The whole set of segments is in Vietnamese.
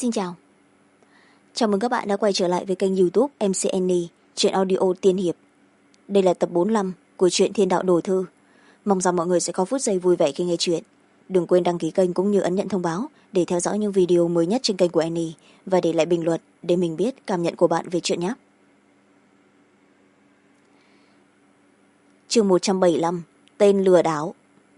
Xin chào. Chào mừng các bạn đã quay trở lại với kênh YouTube MC Annie, truyện audio tiên hiệp. Đây là tập 45 của truyện Thiên Đạo Đồ Thư. Mong rằng mọi người sẽ có phút giây vui vẻ khi nghe truyện. Đừng quên đăng ký kênh cũng như ấn nhận thông báo để theo dõi những video mới nhất trên kênh của Annie và để lại bình luận để mình biết cảm nhận của bạn về truyện nhé. Chương 175, tên lừa đảo.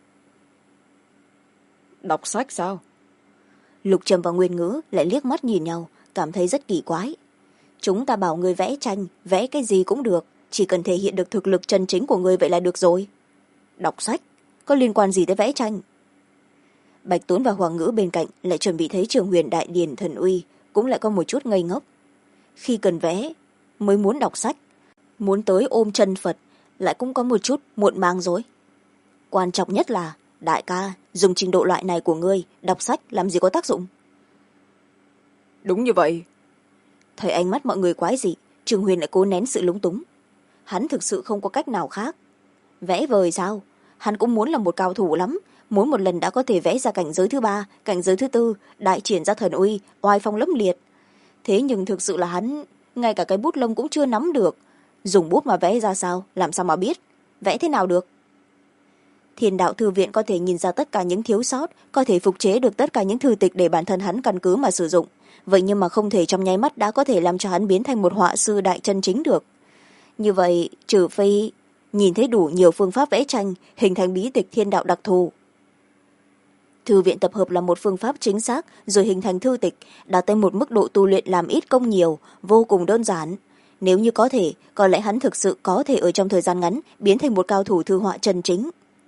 Đọc sách sao? Lục Trầm và Nguyên Ngữ lại liếc mắt nhìn nhau, cảm thấy rất kỳ quái. Chúng ta bảo người vẽ tranh, vẽ cái gì cũng được, chỉ cần thể hiện được thực lực chân chính của người vậy là được rồi. Đọc sách, có liên quan gì tới vẽ tranh? Bạch Tuấn và Hoàng Ngữ bên cạnh lại chuẩn bị thấy Trường Huyền Đại Điển Thần Uy, cũng lại có một chút ngây ngốc. Khi cần vẽ, mới muốn đọc sách, muốn tới ôm chân Phật, lại cũng có một chút muộn màng rồi. Quan trọng nhất là, đại ca, dùng trình độ loại này của ngươi, đọc sách làm gì có tác dụng? Đúng như vậy. Thấy ánh mắt mọi người quái dị, Trường Huyền lại cố nén sự lúng túng. Hắn thực sự không có cách nào khác. Vẽ vời sao? Hắn cũng muốn là một cao thủ lắm, muốn một lần đã có thể vẽ ra cảnh giới thứ 3, cảnh giới thứ 4, đại triển ra thần uy, oai phong lẫm liệt. Thế nhưng thực sự là hắn, ngay cả cái bút lông cũng chưa nắm được. Dùng bút mà vẽ ra sao, làm sao mà biết? Vẽ thế nào được? Thiên Đạo Thư Viện có thể nhìn ra tất cả những thiếu sót, có thể phục chế được tất cả những thư tịch để bản thân hắn căn cứ mà sử dụng. Vậy nhưng mà không thể trong nháy mắt đã có thể làm cho hắn biến thành một họa sư đại chân chính được. Như vậy, trừ phi nhìn thấy đủ nhiều phương pháp vẽ tranh, hình thành bí tịch thiên đạo đặc thù. Thư viện tập hợp là một phương pháp chính xác, rồi hình thành thư tịch, đạt tới một mức độ tu luyện làm ít công nhiều, vô cùng đơn giản. Nếu như có thể, có lẽ hắn thực sự có thể ở trong thời gian ngắn biến thành một cao thủ thư họa chân chính.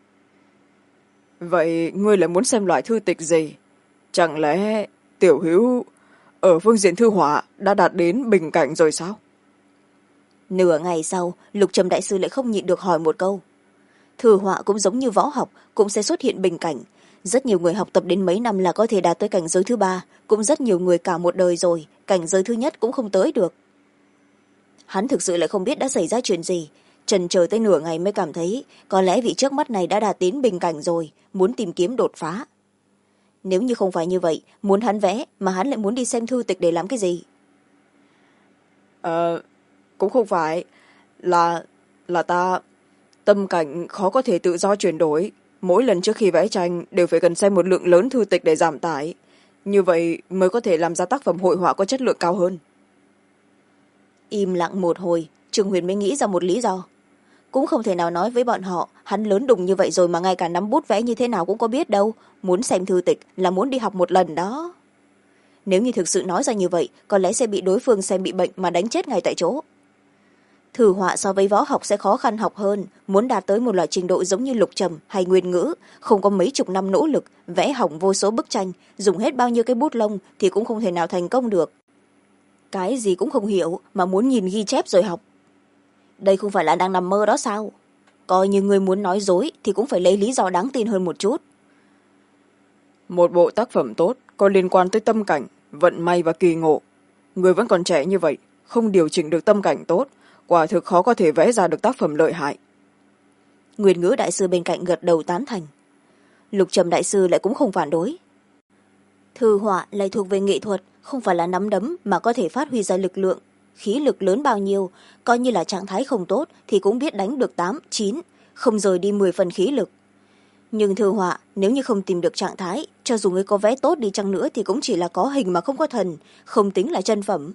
Vậy ngươi lại muốn xem loại thư tịch gì? Chẳng lẽ Tiểu Hữu ở phương diện thư họa đã đạt đến bình cảnh rồi sao? Nửa ngày sau, Lục Trầm đại sư lại không nhịn được hỏi một câu. Thư họa cũng giống như võ học, cũng sẽ xuất hiện bình cảnh. Rất nhiều người học tập đến mấy năm là có thể đạt tới cảnh giới thứ 3, cũng rất nhiều người cả một đời rồi, cảnh giới thứ nhất cũng không tới được. Hắn thực sự lại không biết đã xảy ra chuyện gì, trần chờ tới nửa ngày mới cảm thấy có lẽ vị trước mắt này đã đạt đến bình cảnh rồi, muốn tìm kiếm đột phá. Nếu như không phải như vậy, muốn hắn vẽ mà hắn lại muốn đi xem thư tịch để làm cái gì? Cũng không phải là ta tâm cảnh khó có thể tự do chuyển đổi, mỗi lần trước khi vẽ tranh đều phải cần xem một lượng lớn thư tịch để giảm tải, như vậy mới có thể làm ra tác phẩm hội họa có chất lượng cao hơn. Im lặng một hồi, Trường Huyền mới nghĩ ra một lý do. Cũng không thể nào nói với bọn họ hắn lớn đùng như vậy rồi mà ngay cả nắm bút vẽ như thế nào cũng có biết đâu, muốn xem thư tịch là muốn đi học một lần đó. Nếu như thực sự nói ra như vậy, có lẽ sẽ bị đối phương xem bị bệnh mà đánh chết ngay tại chỗ. Thư họa so với võ học sẽ khó khăn học hơn, muốn đạt tới một loại trình độ giống như Lục Trầm hay Nguyên Ngữ, không có mấy chục năm nỗ lực, vẽ hỏng vô số bức tranh, dùng hết bao nhiêu cái bút lông thì cũng không thể nào thành công được. Cái gì cũng không hiểu mà muốn nhìn ghi chép rồi học. Đây không phải là đang nằm mơ đó sao? Coi như người muốn nói dối thì cũng phải lấy lý do đáng tin hơn một chút. Một bộ tác phẩm tốt có liên quan tới tâm cảnh, vận may và kỳ ngộ. Người vẫn còn trẻ như vậy, không điều chỉnh được tâm cảnh tốt, quả thực khó có thể vẽ ra được tác phẩm lợi hại. Nguyên Ngữ đại sư bên cạnh gật đầu tán thành. Lục Trầm đại sư lại cũng không phản đối. Thư họa lại thuộc về nghệ thuật, không phải là nắm đấm mà có thể phát huy ra lực lượng, khí lực lớn bao nhiêu, coi như là trạng thái không tốt thì cũng biết đánh được 8, 9, không rời đi 10 phần khí lực. Nhưng thư họa, nếu như không tìm được trạng thái, cho dù người có vẽ tốt đi chăng nữa thì cũng chỉ là có hình mà không có thần, không tính là chân phẩm.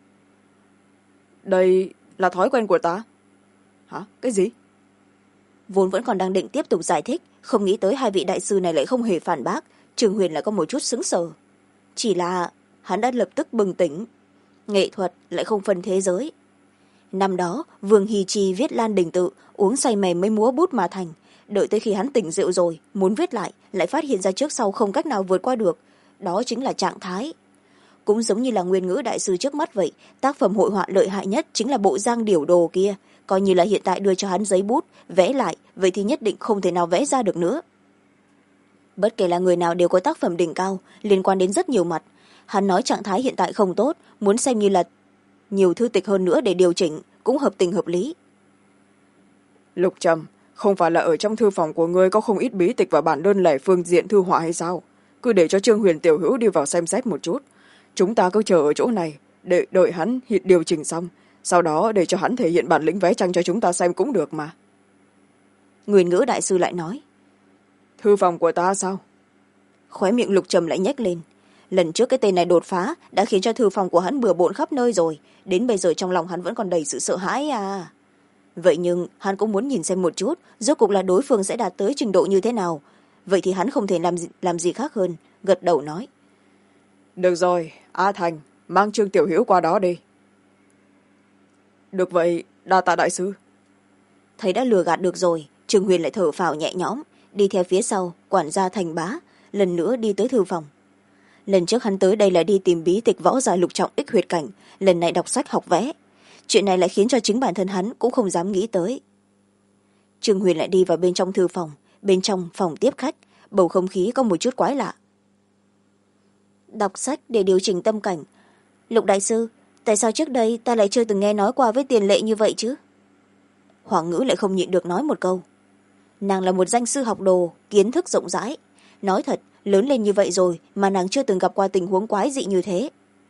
Đây là thói quen của ta. Hả? Cái gì? Vốn vẫn còn đang định tiếp tục giải thích, không nghĩ tới hai vị đại sư này lại không hề phản bác, Trường Huyền lại có một chút sững sờ. Chỉ là hắn đã lập tức bừng tỉnh. Nghệ thuật lại không phân thế giới. Năm đó, Vương Hy Chi viết Lan Đình Tự, uống say mềm mới múa bút mà thành. Đợi tới khi hắn tỉnh rượu rồi, muốn viết lại phát hiện ra trước sau không cách nào vượt qua được. Đó chính là trạng thái. Cũng giống như là Nguyên Ngữ đại sư trước mắt vậy, tác phẩm hội họa lợi hại nhất chính là bộ Giang Điểu Đồ kia. Coi như là hiện tại đưa cho hắn giấy bút, vẽ lại, vậy thì nhất định không thể nào vẽ ra được nữa. Bất kể là người nào đều có tác phẩm đỉnh cao, liên quan đến rất nhiều mặt. Hắn nói trạng thái hiện tại không tốt, muốn xem như là nhiều thư tịch hơn nữa để điều chỉnh, cũng hợp tình hợp lý. Lục Trầm, không phải là ở trong thư phòng của ngươi có không ít bí tịch và bản đơn lẻ phương diện thư họa hay sao? Cứ để cho Trương Huyền tiểu hữu đi vào xem xét một chút. chúng ta cứ chờ ở chỗ này để đợi hắn điều chỉnh xong, sau đó để cho hắn thể hiện bản lĩnh vẽ tranh cho chúng ta xem cũng được mà. Nguyên Ngữ đại sư lại nói. Thư phòng của ta sao? Khóe miệng Lục Trầm lại nhếch lên. Lần trước cái tên này đột phá đã khiến cho thư phòng của hắn bừa bộn khắp nơi rồi, đến bây giờ trong lòng hắn vẫn còn đầy sự sợ hãi à. Vậy nhưng hắn cũng muốn nhìn xem một chút rốt cuộc là đối phương sẽ đạt tới trình độ như thế nào. Vậy thì hắn không thể làm gì khác hơn, gật đầu nói. Được rồi, A Thành, mang Trương Tiểu Hữu qua đó đi. Được vậy, đa tạ đại sư. Thấy đã lừa gạt được rồi, Trương Huyền lại thở phào nhẹ nhõm, đi theo phía sau quản gia Thành Bá, lần nữa đi tới thư phòng. Lần trước hắn tới đây là đi tìm bí tịch võ giả lục trọng ích huyệt cảnh, lần này đọc sách học vẽ. Chuyện này lại khiến cho chính bản thân hắn cũng không dám nghĩ tới. Trương Huyền lại đi vào bên trong thư phòng, bên trong phòng tiếp khách, bầu không khí có một chút quái lạ. Đọc sách để điều chỉnh tâm cảnh. Lục đại sư, tại sao trước đây ta lại chưa từng nghe nói qua với tiền lệ như vậy chứ? Hoàng Ngữ lại không nhịn được nói một câu. Nàng là một danh sư học đồ, kiến thức rộng rãi. Nói thật, lớn lên như vậy rồi mà nàng chưa từng gặp qua tình huống quái dị như thế.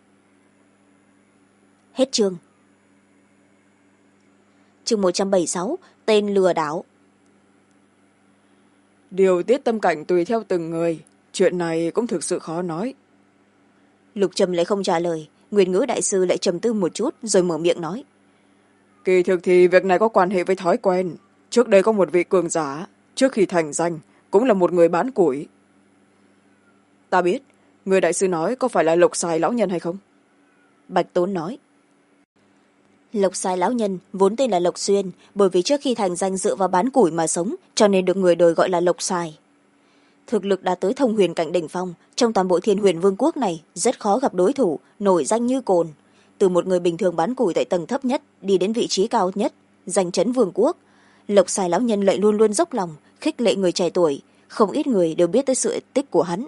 Hết chương. Chương 176, tên lừa đảo. Điều tiết tâm cảnh tùy theo từng người, chuyện này cũng thực sự khó nói. Lục Trầm lại không trả lời, Nguyên Ngữ đại sư lại trầm tư một chút rồi mở miệng nói. Kỳ thực thì việc này có quan hệ với thói quen. Trước đây có một vị cường giả, trước khi thành danh, cũng là một người bán củi. Ta biết, người đại sư nói có phải là Lộc Sai lão nhân hay không? Bạch Tốn nói. Lộc Sai lão nhân vốn tên là Lộc Xuyên, bởi vì trước khi thành danh dựa vào bán củi mà sống, cho nên được người đời gọi là Lộc Sai. Thực lực đạt tới thông huyền cảnh đỉnh phong, trong toàn bộ Thiên Huyền Vương quốc này rất khó gặp đối thủ, nổi danh như cồn. Từ một người bình thường bán củi tại tầng thấp nhất đi đến vị trí cao nhất, giành trấn vương quốc, Lộc Sai lão nhân lại luôn luôn dốc lòng khích lệ người trẻ tuổi, không ít người đều biết tới sự tích của hắn.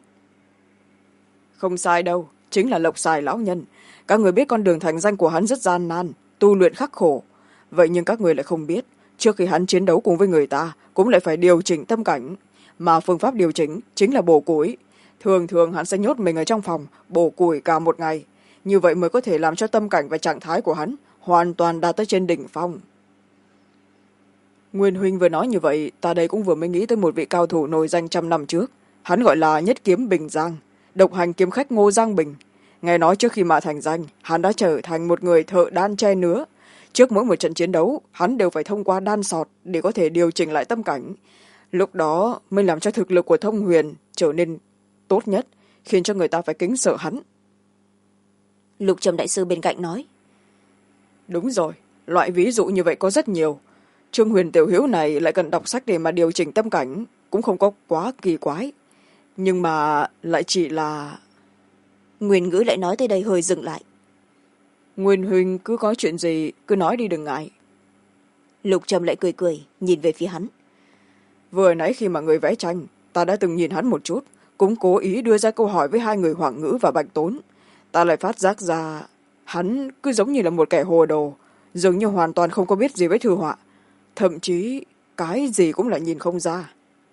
Không sai đâu, chính là Lộc Sai lão nhân. Các người biết con đường thành danh của hắn rất gian nan, tu luyện khắc khổ. Vậy nhưng các người lại không biết, trước khi hắn chiến đấu cùng với người ta cũng lại phải điều chỉnh tâm cảnh, mà phương pháp điều chỉnh chính là bổ củi. Thường thường hắn sẽ nhốt mình ở trong phòng bổ củi cả một ngày, như vậy mới có thể làm cho tâm cảnh và trạng thái của hắn hoàn toàn đạt tới trên đỉnh phong. Nguyên huynh vừa nói như vậy, ta đây cũng vừa mới nghĩ tới một vị cao thủ nổi danh trăm năm trước. Hắn gọi là Nhất Kiếm Bình Giang, độc hành kiếm khách Ngô Giang Bình. Nghe nói trước khi mà thành danh, hắn đã trở thành một người thợ đan tre nứa. Trước mỗi một trận chiến đấu, hắn đều phải thông qua đan sọt để có thể điều chỉnh lại tâm cảnh. Lúc đó mới làm cho thực lực của thông huyền trở nên tốt nhất, khiến cho người ta phải kính sợ hắn. Lục Trầm đại sư bên cạnh nói. Đúng rồi, loại ví dụ như vậy có rất nhiều. Trương Huyền tiểu hữu này lại cần đọc sách để mà điều chỉnh tâm cảnh, cũng không có quá kỳ quái. Nhưng mà lại chỉ là... Nguyên Ngữ lại nói tới đây hơi dừng lại. Nguyên huynh cứ có chuyện gì cứ nói đi đừng ngại. Lục Trầm lại cười cười nhìn về phía hắn. Vừa nãy khi mà người vẽ tranh, ta đã từng nhìn hắn một chút, cũng cố ý đưa ra câu hỏi với hai người Hoàng Ngữ và Bạch Tốn. Ta lại phát giác ra hắn cứ giống như là một kẻ hồ đồ, dường như hoàn toàn không có biết gì với thư họa, thậm chí cái gì cũng lại nhìn không ra.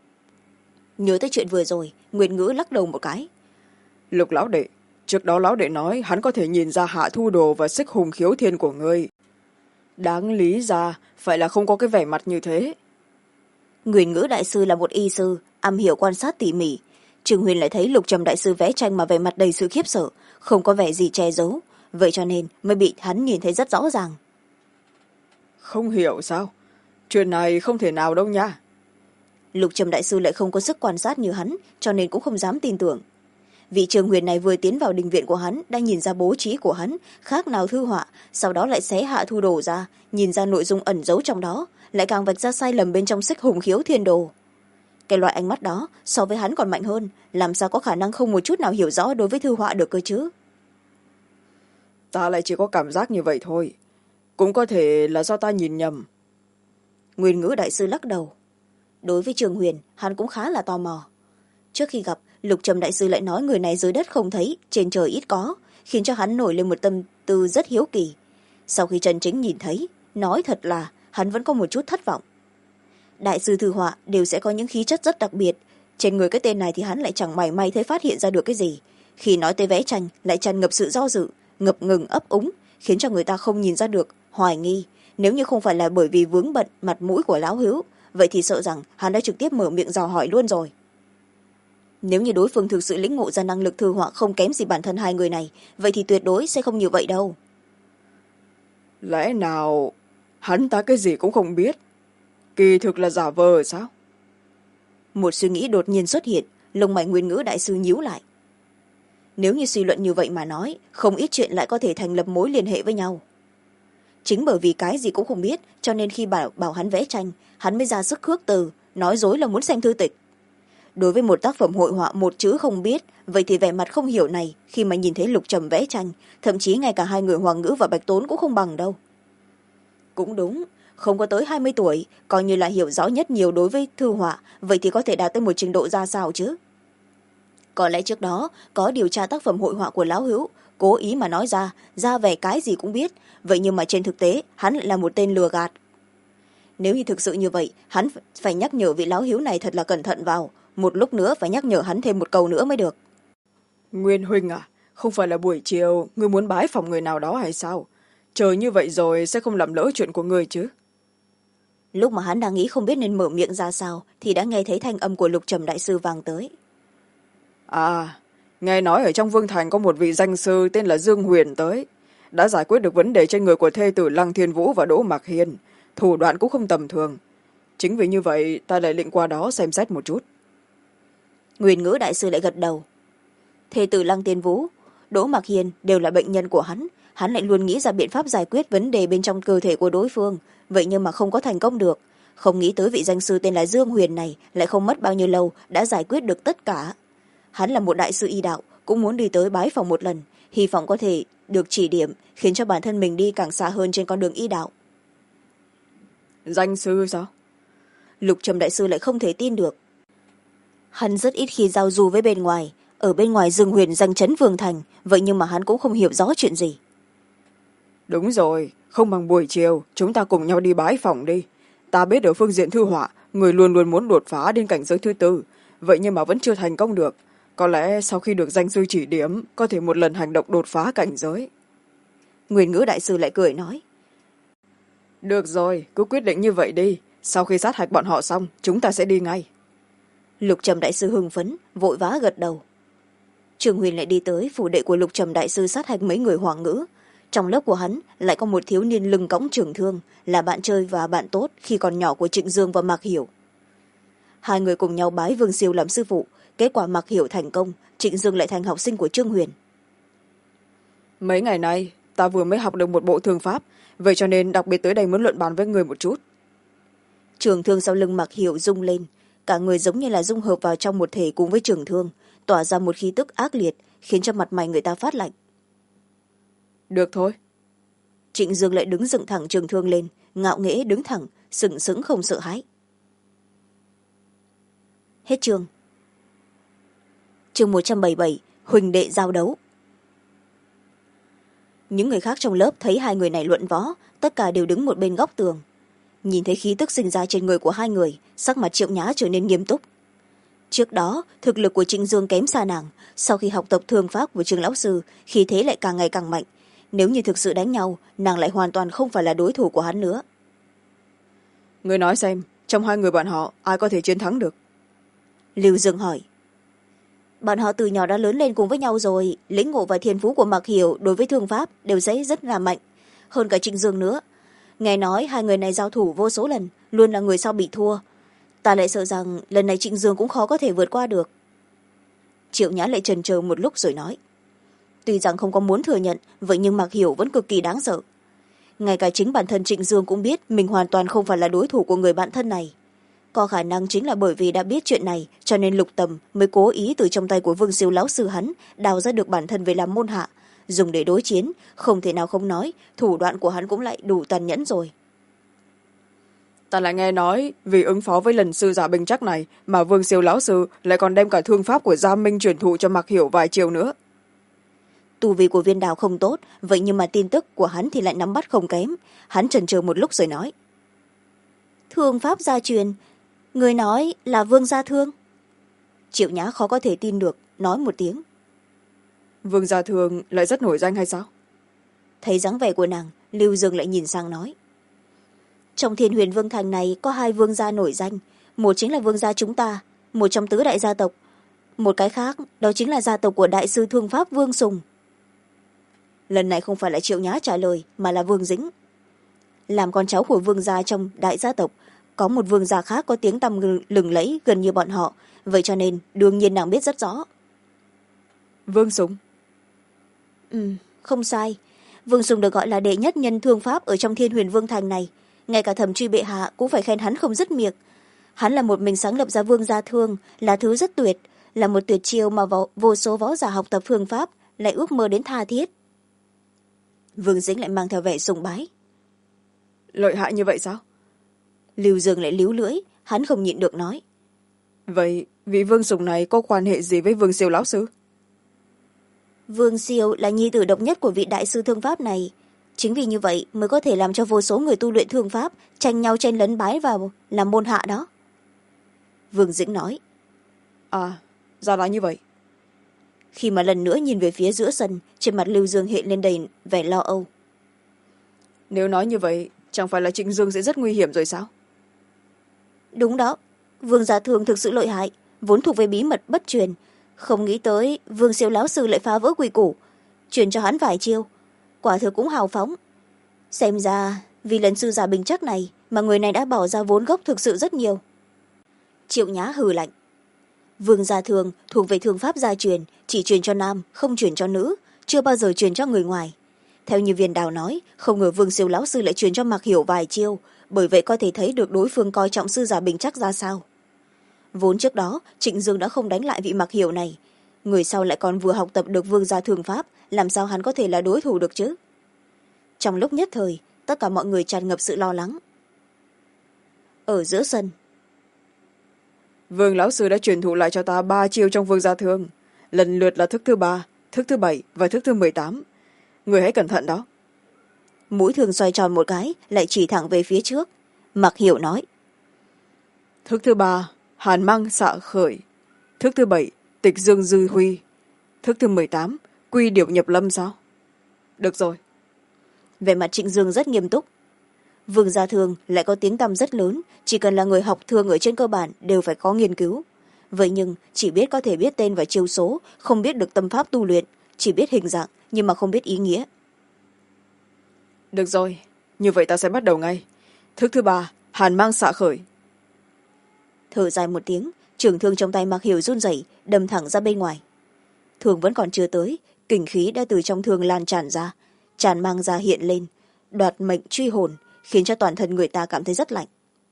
Nhớ tới chuyện vừa rồi, Nguyên Ngữ lắc đầu một cái. Lục lão đệ, trước đó lão đệ nói hắn có thể nhìn ra Hạ Thu Đồ và Xích Hùng Khiếu Thiên của ngươi. Đáng lý ra phải là không có cái vẻ mặt như thế. Nguyên Ngữ đại sư là một y sư, am hiểu quan sát tỉ mỉ. Trương Huyền lại thấy Lục Trầm đại sư vẽ tranh mà vẻ mặt đầy sự khiếp sợ, không có vẻ gì che giấu, vậy cho nên mới bị hắn nhìn thấy rất rõ ràng. Không hiểu sao? Chuyện này không thể nào đâu nha. Lục Trầm đại sư lại không có sức quan sát như hắn, cho nên cũng không dám tin tưởng. Vị Trương Huyền này vừa tiến vào đình viện của hắn đã nhìn ra bố trí của hắn khác nào thư họa, sau đó lại xé Hạ Thu Đồ ra, nhìn ra nội dung ẩn giấu trong đó, lại càng vạch ra sai lầm bên trong Xích Hùng Khiếu Thiên Đồ. Cái loại ánh mắt đó so với hắn còn mạnh hơn, làm sao có khả năng không một chút nào hiểu rõ đối với thư họa được cơ chứ? Ta lại chỉ có cảm giác như vậy thôi, cũng có thể là do ta nhìn nhầm. Nguyên Ngữ đại sư lắc đầu. Đối với Trương Huyền, hắn cũng khá là tò mò. Trước khi gặp, Lục Trầm đại sư lại nói người này dưới đất không thấy, trên trời ít có, khiến cho hắn nổi lên một tâm tư rất hiếu kỳ. Sau khi chân chính nhìn thấy, nói thật là hắn vẫn có một chút thất vọng. Đại sư thư họa đều sẽ có những khí chất rất đặc biệt, trên người cái tên này thì hắn lại chẳng mảy may thấy phát hiện ra được cái gì, khi nói tới vẽ tranh lại tràn ngập sự do dự, ngập ngừng ấp úng, khiến cho người ta không nhìn ra được, hoài nghi. Nếu như không phải là bởi vì vướng bận mặt mũi của lão hữu, vậy thì sợ rằng hắn đã trực tiếp mở miệng dò hỏi luôn rồi. Nếu như đối phương thực sự lĩnh ngộ ra năng lực thư họa không kém gì bản thân hai người này, vậy thì tuyệt đối sẽ không như vậy đâu. Lẽ nào hắn ta cái gì cũng không biết, kỳ thực là giả vờ sao? Một suy nghĩ đột nhiên xuất hiện, lông mày Nguyên Ngữ đại sư nhíu lại. Nếu như suy luận như vậy mà nói, không ít chuyện lại có thể thành lập mối liên hệ với nhau. Chính bởi vì cái gì cũng không biết, cho nên khi bảo hắn vẽ tranh, hắn mới ra sức khước từ, nói dối là muốn xem thư tịch. Đối với một tác phẩm hội họa một chữ không biết, vậy thì vẻ mặt không hiểu này khi mà nhìn thấy Lục Trầm vẽ tranh, thậm chí ngay cả hai người Hoàng Ngữ và Bạch Tốn cũng không bằng đâu. Cũng đúng, không có tới 20 tuổi, coi như là hiểu rõ nhất nhiều đối với thư họa, vậy thì có thể đạt tới một trình độ ra sao chứ? Có lẽ trước đó có điều tra tác phẩm hội họa của lão hữu, cố ý mà nói ra vẻ cái gì cũng biết, vậy nhưng mà trên thực tế hắn lại là một tên lừa gạt. Nếu như thực sự như vậy, hắn phải nhắc nhở vị lão hữu này thật là cẩn thận vào, một lúc nữa phải nhắc nhở hắn thêm một câu nữa mới được. Nguyên huynh à, không phải là buổi chiều ngươi muốn bái phỏng người nào đó hay sao? Chờ như vậy rồi sẽ không làm lỡ chuyện của ngươi chứ? Lúc mà hắn đang nghĩ không biết nên mở miệng ra sao thì đã nghe thấy thanh âm của Lục Trầm đại sư vang tới. À, nghe nói ở trong Vương Thành có một vị danh sư tên là Dương Huyền tới, đã giải quyết được vấn đề trên người của thê tử Lăng Thiên Vũ và Đỗ Mạc Hiên, thủ đoạn cũng không tầm thường. Chính vì như vậy ta lại định qua đó xem xét một chút. Nguyên Ngữ đại sư lại gật đầu. Thê tử Lăng Thiên Vũ, Đỗ Mạc Hiên đều là bệnh nhân của hắn lại luôn nghĩ ra biện pháp giải quyết vấn đề bên trong cơ thể của đối phương, vậy nhưng mà không có thành công được. Không nghĩ tới vị danh sư tên là Dương Huyền này lại không mất bao nhiêu lâu đã giải quyết được tất cả. Hắn là một đại sư y đạo, cũng muốn đi tới bái phòng một lần, hy vọng có thể được chỉ điểm, khiến cho bản thân mình đi càng xa hơn trên con đường y đạo. Danh sư sao? Lục Trầm đại sư lại không thể tin được. Hắn rất ít khi giao du với bên ngoài, ở bên ngoài Dương Huyền danh chấn Vương Thành, vậy nhưng mà hắn cũng không hiểu rõ chuyện gì. Đúng rồi, không bằng buổi chiều chúng ta cùng nhau đi bái phỏng đi. Ta biết ở phương diện thư họa người luôn luôn muốn đột phá đến cảnh giới thứ tư, vậy nhưng mà vẫn chưa thành công được. Có lẽ sau khi được danh sư chỉ điểm có thể một lần hành động đột phá cảnh giới. Nguyên Ngữ đại sư lại cười nói. Được rồi, cứ quyết định như vậy đi, sau khi sát hạch bọn họ xong chúng ta sẽ đi ngay. Lục Trầm đại sư hưng phấn vội vã gật đầu. Trường Huyền lại đi tới phủ đệ của Lục Trầm đại sư sát hạch mấy người Hoàng Ngữ. Trong lớp của hắn lại có một thiếu niên lưng cõng trường thương, là bạn chơi và bạn tốt khi còn nhỏ của Trịnh Dương và Mạc Hiểu. Hai người cùng nhau bái Vương Siêu làm sư phụ, kết quả Mạc Hiểu thành công, Trịnh Dương lại thành học sinh của Trương Huyền. Mấy ngày nay ta vừa mới học được một bộ thương pháp, vậy cho nên đặc biệt tới đây muốn luận bàn với người một chút. Trường thương sau lưng Mạc Hiểu rung lên, cả người giống như là dung hợp vào trong một thể cùng với trường thương, tỏa ra một khí tức ác liệt, khiến cho mặt mày người ta phát lạnh. Được thôi. Trịnh Dương lại đứng dựng thẳng trường thương lên, ngạo nghễ đứng thẳng, sừng sững không sợ hãi. Hết chương. Chương 177, huỳnh đệ giao đấu. Những người khác trong lớp thấy hai người này luận võ, tất cả đều đứng một bên góc tường. Nhìn thấy khí tức sinh ra trên người của hai người, sắc mặt Triệu Nhã trở nên nghiêm túc. Trước đó thực lực của Trịnh Dương kém xa nàng, sau khi học tập thương pháp của Trương lão sư, khí thế lại càng ngày càng mạnh. Nếu như thực sự đánh nhau, nàng lại hoàn toàn không phải là đối thủ của hắn nữa. Người nói xem, trong hai người bọn họ ai có thể chiến thắng được? Lưu Dương hỏi. Bọn họ từ nhỏ đã lớn lên cùng với nhau rồi, lĩnh ngộ và thiên phú của Mạc Hiểu đối với thương pháp đều rất là mạnh, hơn cả Trịnh Dương nữa. Nghe nói hai người này giao thủ vô số lần, luôn là người sau bị thua. Ta lại sợ rằng lần này Trịnh Dương cũng khó có thể vượt qua được. Triệu Nhã lại chần chờ một lúc rồi nói. Tuy rằng không có muốn thừa nhận, vậy nhưng Mạc Hiểu vẫn cực kỳ đáng sợ. Ngay cả chính bản thân Trịnh Dương cũng biết mình hoàn toàn không phải là đối thủ của người bạn thân này. Có khả năng chính là bởi vì đã biết chuyện này, cho nên Lục Tầm mới cố ý từ trong tay của Vương Siêu lão sư hắn đào ra được bản thân về làm môn hạ, dùng để đối chiến. Không thể nào không nói, thủ đoạn của hắn cũng lại đủ tàn nhẫn rồi. Ta lại nghe nói vì ứng phó với lần sư giả bình chắc này mà Vương Siêu lão sư lại còn đem cả thương pháp của Gia Minh truyền thụ cho Mạc Hiểu vài chiều nữa. Tu vi của Viên Đào không tốt, vậy nhưng mà tin tức của hắn thì lại nắm bắt không kém. Hắn chần chừ một lúc rồi nói. Thương pháp gia truyền, người nói là Vương Gia Thương. Triệu Nhã khó có thể tin được, nói một tiếng. vương gia thường lại rất nổi danh hay sao? Thấy dáng vẻ của nàng, Lưu Dương lại nhìn sang nói. Trong Thiên Huyền Vương thành này có hai vương gia nổi danh, một chính là vương gia chúng ta, một trong tứ đại gia tộc, một cái khác đó chính là gia tộc của đại sư thương pháp Vương Sùng. Lần này không phải là Triệu Nhã trả lời mà là Vương Dĩnh. Làm con cháu của vương gia trong đại gia tộc, có một vương gia khác có tiếng tăm lừng lẫy gần như bọn họ, vậy cho nên đương nhiên nàng biết rất rõ. Vương Sùng? Không sai. Vương Sùng được gọi là đệ nhất nhân thương pháp ở trong Thiên Huyền Vương thành này, ngay cả Thẩm Truy bệ hạ cũng phải khen hắn không dứt miệng. Hắn là một mình sáng lập ra vương gia thương, là thứ rất tuyệt, là một tuyệt chiêu mà vô số võ giả học tập phương pháp lại ước mơ đến tha thiết. Vương Dĩnh lại mang theo vẻ sùng bái. Lợi hại như vậy sao? Lưu Dương lại líu lưỡi, hắn không nhịn được nói. Vậy vị Vương Sùng này có quan hệ gì với Vương Siêu lão sư? Vương Siêu là nhi tử độc nhất của vị đại sư thương pháp này, chính vì như vậy mới có thể làm cho vô số người tu luyện thương pháp tranh nhau chen lấn bái vào làm môn hạ đó. Vương Dĩnh nói. À, ra là như vậy. Khi mà lần nữa nhìn về phía giữa sân, trên mặt Lưu Dương hiện lên đầy vẻ lo âu. Nếu nói như vậy, chẳng phải là Trịnh Dương sẽ rất nguy hiểm rồi sao? Đúng đó, Vương gia thương thực sự lợi hại, vốn thuộc về bí mật bất truyền, không nghĩ tới Vương Siêu lão sư lại phá vỡ quy củ, truyền cho hắn vài chiêu, quả thực cũng hào phóng. Xem ra vì lần sư giả bình chắc này mà người này đã bỏ ra vốn gốc thực sự rất nhiều. Triệu Nhã hừ lạnh. Vương gia thường thuộc về thương pháp gia truyền, chỉ truyền cho nam, không truyền cho nữ, chưa bao giờ truyền cho người ngoài. Theo như Viên Đào nói, không ngờ Vương Siêu lão sư lại truyền cho Mạc Hiểu vài chiêu, bởi vậy có thể thấy được đối phương coi trọng sư giả bình chắc ra sao. Vốn trước đó Trịnh Dương đã không đánh lại vị Mạc Hiểu này, người sau lại còn vừa học tập được vương gia thương pháp, làm sao hắn có thể là đối thủ được chứ? Trong lúc nhất thời, tất cả mọi người tràn ngập sự lo lắng. Ở giữa sân, Vương lão sư đã truyền thụ lại cho ta 3 chiêu trong vương gia thương, lần lượt là thức thứ 3, thức thứ 7 và thức thứ 18. Người hãy cẩn thận đó. mũi thương xoay tròn một cái, lại chỉ thẳng về phía trước. Mạc Hiểu nói. Thức thứ 3, hàn mang xạ khởi. Thức thứ 7, tịch dương dư huy. Thức thứ 18, quy điệu nhập lâm sao? Được rồi. Về mặt Trịnh Dương rất nghiêm túc. Vương gia thương lại có tiếng tăm rất lớn, chỉ cần là người học thương ở trên cơ bản đều phải có nghiên cứu. Vậy nhưng chỉ biết có thể biết tên và chiêu số, không biết được tâm pháp tu luyện, chỉ biết hình dạng nhưng mà không biết ý nghĩa. Được rồi, như vậy ta sẽ bắt đầu ngay. Thức thứ 3, hàn mang xạ khởi. Thở dài một tiếng, trường thương trong tay Mạc Hiểu run rẩy, đâm thẳng ra bên ngoài. Thương vẫn còn chưa tới, kình khí đã từ trong thương lan tràn ra, tràn mang ra hiện lên, đoạt mệnh truy hồn, khiến cho toàn thân người ta cảm thấy rất lạnh.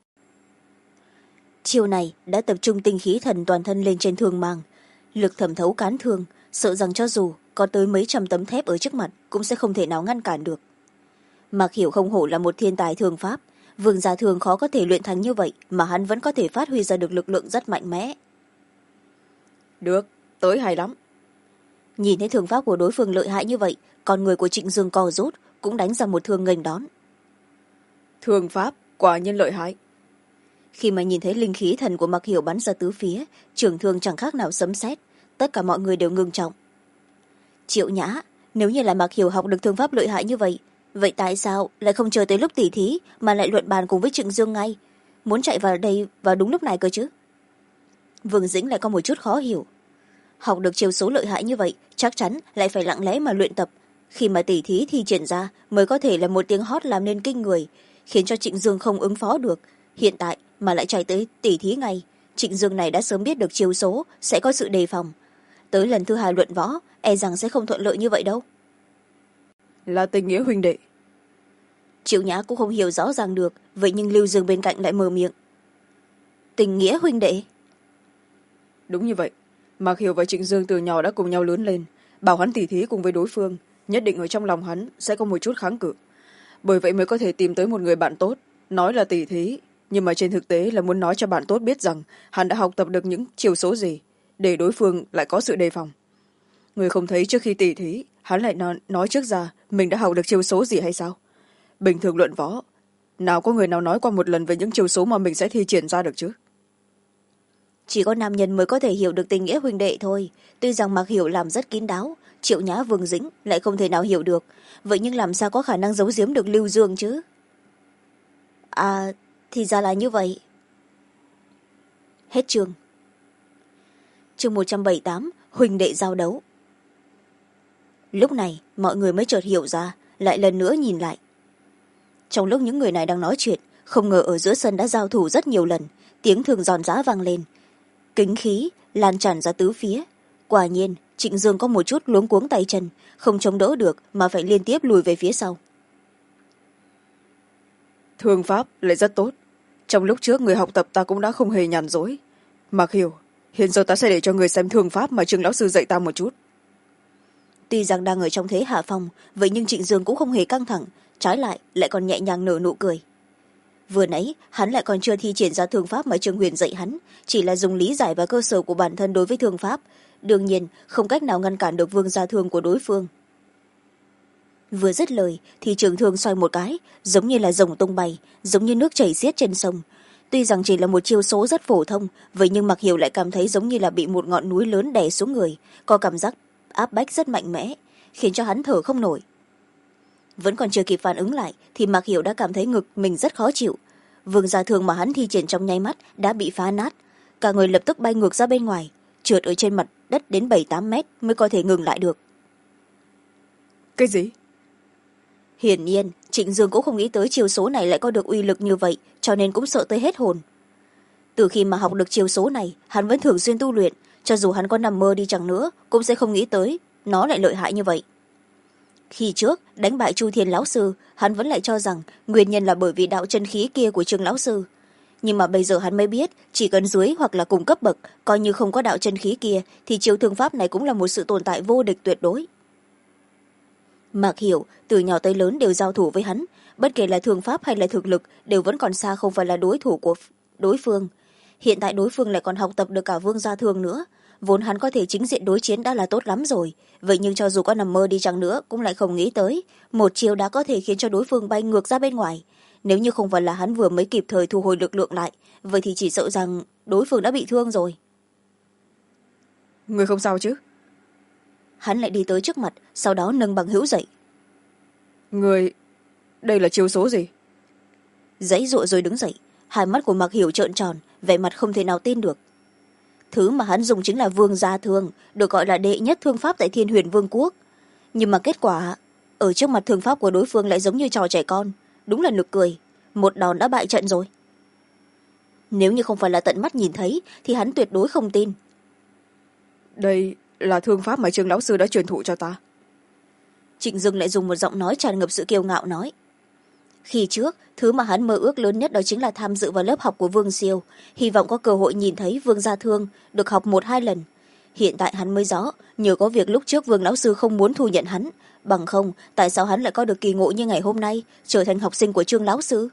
Chiêu này đã tập trung tinh khí thần toàn thân lên trên thương mang, lực thẩm thấu cán thương, sợ rằng cho dù có tới mấy trăm tấm thép ở trước mặt cũng sẽ không thể nào ngăn cản được. Mạc Hiểu không hổ là một thiên tài thương pháp, vương gia thường khó có thể luyện thành như vậy mà hắn vẫn có thể phát huy ra được lực lượng rất mạnh mẽ. Được, tới hay lắm. Nhìn thấy thương pháp của đối phương lợi hại như vậy, con người của Trịnh Dương co rút, cũng đánh ra một thương nghênh đón. Thương pháp quả nhiên lợi hại. Khi mà nhìn thấy linh khí thần của Mạc Hiểu bắn ra tứ phía, trường thương chẳng khác nào sấm sét, tất cả mọi người đều ngưng trọng. Triệu Nhã, nếu như là Mạc Hiểu học được thương pháp lợi hại như vậy, vậy tại sao lại không chờ tới lúc tỉ thí mà lại luận bàn cùng với Trịnh Dương ngay, muốn chạy vào đây vào đúng lúc này cơ chứ? Vương Dĩnh lại có một chút khó hiểu. Học được chiêu số lợi hại như vậy, chắc chắn lại phải lặng lẽ mà luyện tập, khi mà tỉ thí thi triển ra mới có thể là một tiếng hót làm nên kinh người, khiến cho Trịnh Dương không ứng phó được. Hiện tại mà lại chạy tới tỉ thí ngay, Trịnh Dương này đã sớm biết được chiêu số, sẽ có sự đề phòng. Tới lần thứ 2 luận võ, e rằng sẽ không thuận lợi như vậy đâu. Là tình nghĩa huynh đệ. Triệu Nhã cũng không hiểu rõ ràng được, vậy nhưng Lưu Dương bên cạnh lại mở miệng. Tình nghĩa huynh đệ? Đúng như vậy. Mạc Hiểu và Trịnh Dương từ nhỏ đã cùng nhau lớn lên, bảo hắn tỉ thí cùng với đối phương, nhất định ở trong lòng hắn sẽ có một chút kháng cự. Bởi vậy mới có thể tìm tới một người bạn tốt, nói là tỉ thí, nhưng mà trên thực tế là muốn nói cho bạn tốt biết rằng hắn đã học tập được những chiêu số gì, để đối phương lại có sự đề phòng. Người không thấy trước khi tỉ thí, hắn lại nói trước ra mình đã học được chiêu số gì hay sao? Bình thường luận võ, nào có người nào nói qua một lần về những chiêu số mà mình sẽ thi triển ra được chứ? Chỉ có nam nhân mới có thể hiểu được tình nghĩa huynh đệ thôi. Tuy rằng Mạc Hiểu làm rất kín đáo, Triệu Nhã, Vương Dĩnh lại không thể nào hiểu được. Vậy nhưng làm sao có khả năng giấu giếm được Lưu Dương chứ? À, thì ra là như vậy. Hết chương. Chương 178, huynh đệ giao đấu. Lúc này mọi người mới chợt hiểu ra, lại lần nữa nhìn lại. Trong lúc những người này đang nói chuyện, không ngờ ở giữa sân đã giao thủ rất nhiều lần, tiếng thường giòn giã vang lên, kính khí lan tràn ra tứ phía. Quả nhiên Trịnh Dương có một chút luống cuống tay chân, không chống đỡ được mà phải liên tiếp lùi về phía sau. thương pháp lại rất tốt, trong lúc trước người học tập ta cũng đã không hề nhàn rỗi. Mạc Hiểu, hiện giờ ta sẽ để cho người xem thương pháp mà Trương lão sư dạy ta một chút. Tuy rằng đang ở trong thế hạ phong, vậy nhưng Trịnh Dương cũng không hề căng thẳng, trái lại còn nhẹ nhàng nở nụ cười. Vừa nãy hắn lại còn chưa thi triển ra thương pháp mà Trương Huyền dạy hắn, chỉ là dùng lý giải và cơ sở của bản thân đối với thương pháp, đương nhiên không cách nào ngăn cản được vương gia thương của đối phương. Vừa dứt lời thì trường thương xoay một cái, giống như là rồng tung bay, giống như nước chảy xiết trên sông. Tuy rằng chỉ là một chiêu số rất phổ thông, vậy nhưng Mạc Hiểu lại cảm thấy giống như là bị một ngọn núi lớn đè xuống người, có cảm giác áp bách rất mạnh mẽ, khiến cho hắn thở không nổi. Vẫn còn chưa kịp phản ứng lại thì Mạc Hiểu đã cảm thấy ngực mình rất khó chịu. Vương gia thương mà hắn thi triển trong nháy mắt đã bị phá nát, cả người lập tức bay ngược ra bên ngoài, trượt ở trên mặt đất đến 7-8 mét mới có thể ngừng lại được. Cái gì? Hiển nhiên Trịnh Dương cũng không nghĩ tới chiêu số này lại có được uy lực như vậy, cho nên cũng sợ tới hết hồn. Từ khi mà học được chiêu số này, hắn vẫn thường xuyên tu luyện, cho dù hắn có nằm mơ đi chăng nữa cũng sẽ không nghĩ tới nó lại lợi hại như vậy. Khi trước đánh bại Chu Thiên lão sư, hắn vẫn lại cho rằng nguyên nhân là bởi vì đạo chân khí kia của Trương lão sư, nhưng mà bây giờ hắn mới biết chỉ cần dưới hoặc là cùng cấp bậc, coi như không có đạo chân khí kia thì chiêu thương pháp này cũng là một sự tồn tại vô địch tuyệt đối. Mạc Hiểu từ nhỏ tới lớn đều giao thủ với hắn, bất kể là thương pháp hay là thực lực đều vẫn còn xa không phải là đối thủ của đối phương. Hiện tại đối phương lại còn học tập được cả vương gia thương nữa, vốn hắn có thể chính diện đối chiến đã là tốt lắm rồi, vậy nhưng cho dù có nằm mơ đi chăng nữa cũng lại không nghĩ tới một chiêu đã có thể khiến cho đối phương bay ngược ra bên ngoài. Nếu như không phải là hắn vừa mới kịp thời thu hồi lực lượng lại, vậy thì chỉ sợ rằng đối phương đã bị thương rồi. Người không sao chứ? Hắn lại đi tới trước mặt, sau đó nâng bằng hữu dậy. Người, đây là chiêu số gì? Giãy giụa rồi đứng dậy, hai mắt của Mạc Hiểu trợn tròn, vẻ mặt không thể nào tin được. Thứ mà hắn dùng chính là vương gia thương, được gọi là đệ nhất thương pháp tại Thiên Huyền Vương quốc, nhưng mà kết quả ở trước mặt thương pháp của đối phương lại giống như trò trẻ con, đúng là nực cười, một đòn đã bại trận rồi. Nếu như không phải là tận mắt nhìn thấy thì hắn tuyệt đối không tin. Đây là thương pháp mà Trương lão sư đã truyền thụ cho ta. Trịnh Dương lại dùng một giọng nói tràn ngập sự kiêu ngạo nói. Khi trước thứ mà hắn mơ ước lớn nhất đó chính là tham dự vào lớp học của Vương Siêu, hy vọng có cơ hội nhìn thấy vương gia thương, được học 1-2 lần. Hiện tại hắn mới rõ, nhờ có việc lúc trước Vương lão sư không muốn thu nhận hắn, bằng không tại sao hắn lại có được kỳ ngộ như ngày hôm nay, trở thành học sinh của Trương lão sư.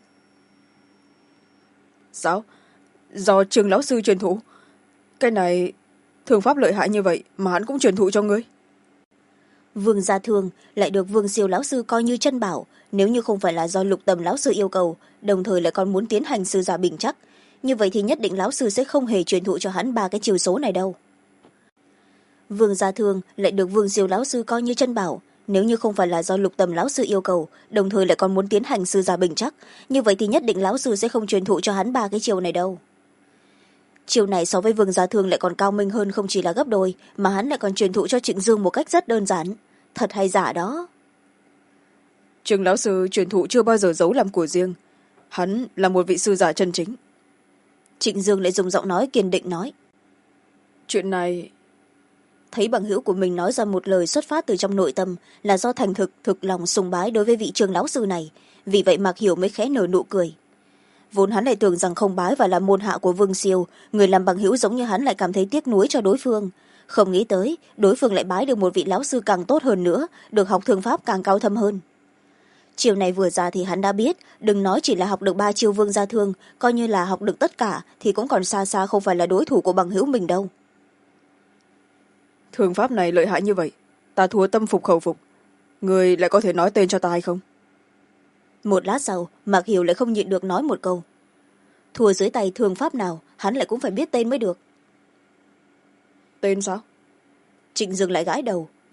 Sao? Do Trương lão sư truyền thụ? Cái này thương pháp lợi hại như vậy mà hắn cũng truyền thụ cho ngươi? Vương gia thương lại được Vương Siêu lão sư coi như chân bảo, nếu như không phải là do Lục Tầm lão sư yêu cầu, đồng thời lại còn muốn tiến hành sư giả bình chắc, như vậy thì nhất định lão sư sẽ không hề truyền thụ cho hắn 3 cái chiêu số này đâu. Vương gia thương lại được Vương Siêu lão sư coi như chân bảo, nếu như không phải là do Lục Tầm lão sư yêu cầu, đồng thời lại còn muốn tiến hành sư giả bình chắc, như vậy thì nhất định lão sư sẽ không truyền thụ cho hắn 3 cái chiêu này đâu. Chiêu này so với Vương gia thương lại còn cao minh hơn không chỉ là gấp đôi, mà hắn lại còn truyền thụ cho Trịnh Dương một cách rất đơn giản. Thật hay giả đó? Trương lão sư truyền thụ chưa bao giờ giấu làm của riêng, hắn là một vị sư giả chân chính. Trịnh Dương lại dùng giọng nói kiên định nói. Chuyện này... Thấy bằng hữu của mình nói ra một lời xuất phát từ trong nội tâm, là do thành thực lòng sùng bái đối với vị Trương lão sư này, vì vậy Mạc Hiểu mới khẽ nở nụ cười. Vốn hắn lại tưởng rằng không bái và là môn hạ của Vương Siêu, người làm bằng hữu giống như hắn lại cảm thấy tiếc nuối cho đối phương, không nghĩ tới đối phương lại bái được một vị lão sư càng tốt hơn nữa, được học thương pháp càng cao thâm hơn. Chiều này vừa ra thì hắn đã biết, đừng nói chỉ là học được 3 chiêu vương gia thương, coi như là học được tất cả thì cũng còn xa xa không phải là đối thủ của bằng hữu mình đâu. Thương pháp này lợi hại như vậy, ta thua tâm phục khẩu phục. Người lại có thể nói tên cho ta hay không? Một lát sau Mạc Hiểu lại không nhịn được nói một câu. Thua dưới tay thương pháp nào hắn lại cũng phải biết tên mới được. Tên sao? Trịnh Dương lại gãi đầu,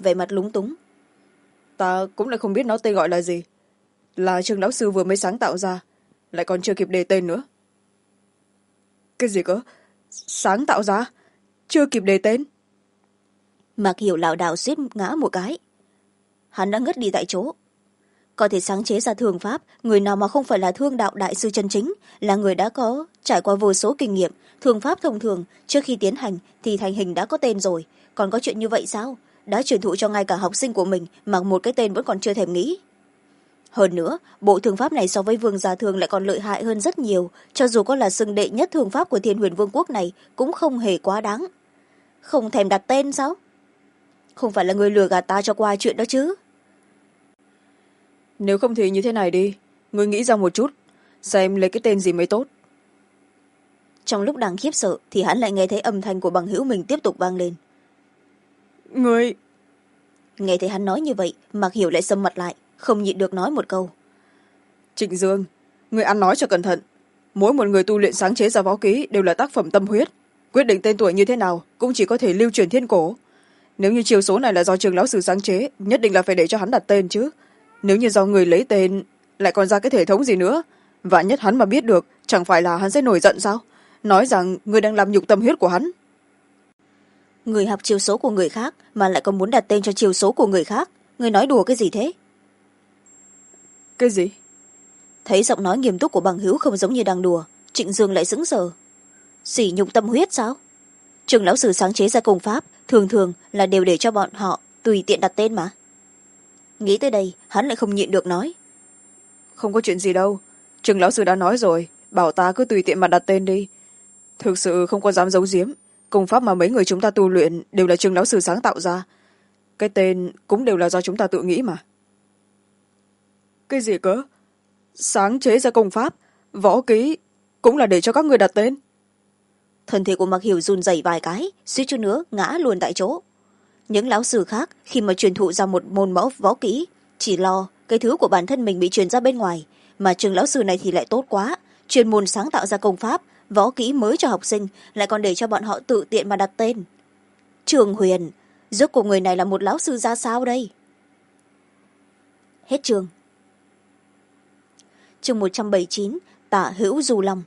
vẻ mặt lúng túng. Ta cũng lại không biết nó tên gọi là gì, là Trương lão sư vừa mới sáng tạo ra, lại còn chưa kịp đề tên nữa. Cái gì cơ? Sáng tạo ra chưa kịp đề tên? Mạc Hiểu lảo đảo suýt ngã một cái. Hắn đã ngất đi tại chỗ. Có thể sáng chế ra thương pháp, người nào mà không phải là thương đạo đại sư chân chính, là người đã có trải qua vô số kinh nghiệm. Thương pháp thông thường trước khi tiến hành thì thành hình đã có tên rồi, còn có chuyện như vậy sao? Đã truyền thụ cho ngay cả học sinh của mình mà một cái tên vẫn còn chưa thèm nghĩ. Hơn nữa, bộ thương pháp này so với vương gia thương lại còn lợi hại hơn rất nhiều, cho dù có là xưng đệ nhất thương pháp của Thiên Huyền Vương quốc này cũng không hề quá đáng. Không thèm đặt tên sao? Không phải là người lừa gạt ta cho qua chuyện đó chứ? Nếu không thì như thế này đi, ngươi nghĩ ra một chút, xem lấy cái tên gì mới tốt. Trong lúc đang khiếp sợ thì hắn lại nghe thấy âm thanh của bằng hữu mình tiếp tục vang lên. Ngươi... Nghe thấy hắn nói như vậy, Mạc Hiểu lại sầm mặt lại, không nhịn được nói một câu. Trịnh Dương, ngươi ăn nói cho cẩn thận. Mỗi một người tu luyện sáng chế ra võ kỹ đều là tác phẩm tâm huyết. Quyết định tên tuổi như thế nào cũng chỉ có thể lưu truyền thiên cổ. Nếu như chiêu số này là do Trường lão sư sáng chế, nhất định là phải để cho hắn đặt tên chứ. Nếu như do người lấy tên lại còn ra cái thể thống gì nữa, vạn nhất hắn mà biết được, chẳng phải là hắn sẽ nổi giận sao? Nói rằng ngươi đang làm nhục tâm huyết của hắn. Người học chiêu số của người khác mà lại còn muốn đặt tên cho chiêu số của người khác, người nói đùa cái gì thế? Cái gì? Thấy giọng nói nghiêm túc của bằng hữu không giống như đang đùa, Trịnh Dương lại sững sờ. Sỉ nhục tâm huyết sao? Trường lão sư sáng chế ra công pháp thường thường là đều để cho bọn họ tùy tiện đặt tên mà. Nghĩ tới đây, hắn lại không nhịn được nói. Không có chuyện gì đâu, Trường lão sư đã nói rồi, bảo ta cứ tùy tiện mà đặt tên đi. Thực sự không có dám giấu giếm, công pháp mà mấy người chúng ta tu luyện đều là Trường lão sư sáng tạo ra. Cái tên cũng đều là do chúng ta tự nghĩ mà. Cái gì cơ? Sáng chế ra công pháp, võ kỹ cũng là để cho các người đặt tên? Thân thể của Mạc Hiểu run rẩy vài cái, suýt chút nữa ngã luôn tại chỗ. Những lão sư khác khi mà truyền thụ ra một môn võ kỹ, chỉ lo cái thứ của bản thân mình bị truyền ra bên ngoài, mà trường lão sư này thì lại tốt quá, chuyên môn sáng tạo ra công pháp võ kỹ mới cho học sinh, lại còn để cho bọn họ tự tiện mà đặt tên. Trường Huyền, rốt cuộc người này là một lão sư ra sao đây? Hết chương. Chương 179, Tả hữu Du Long.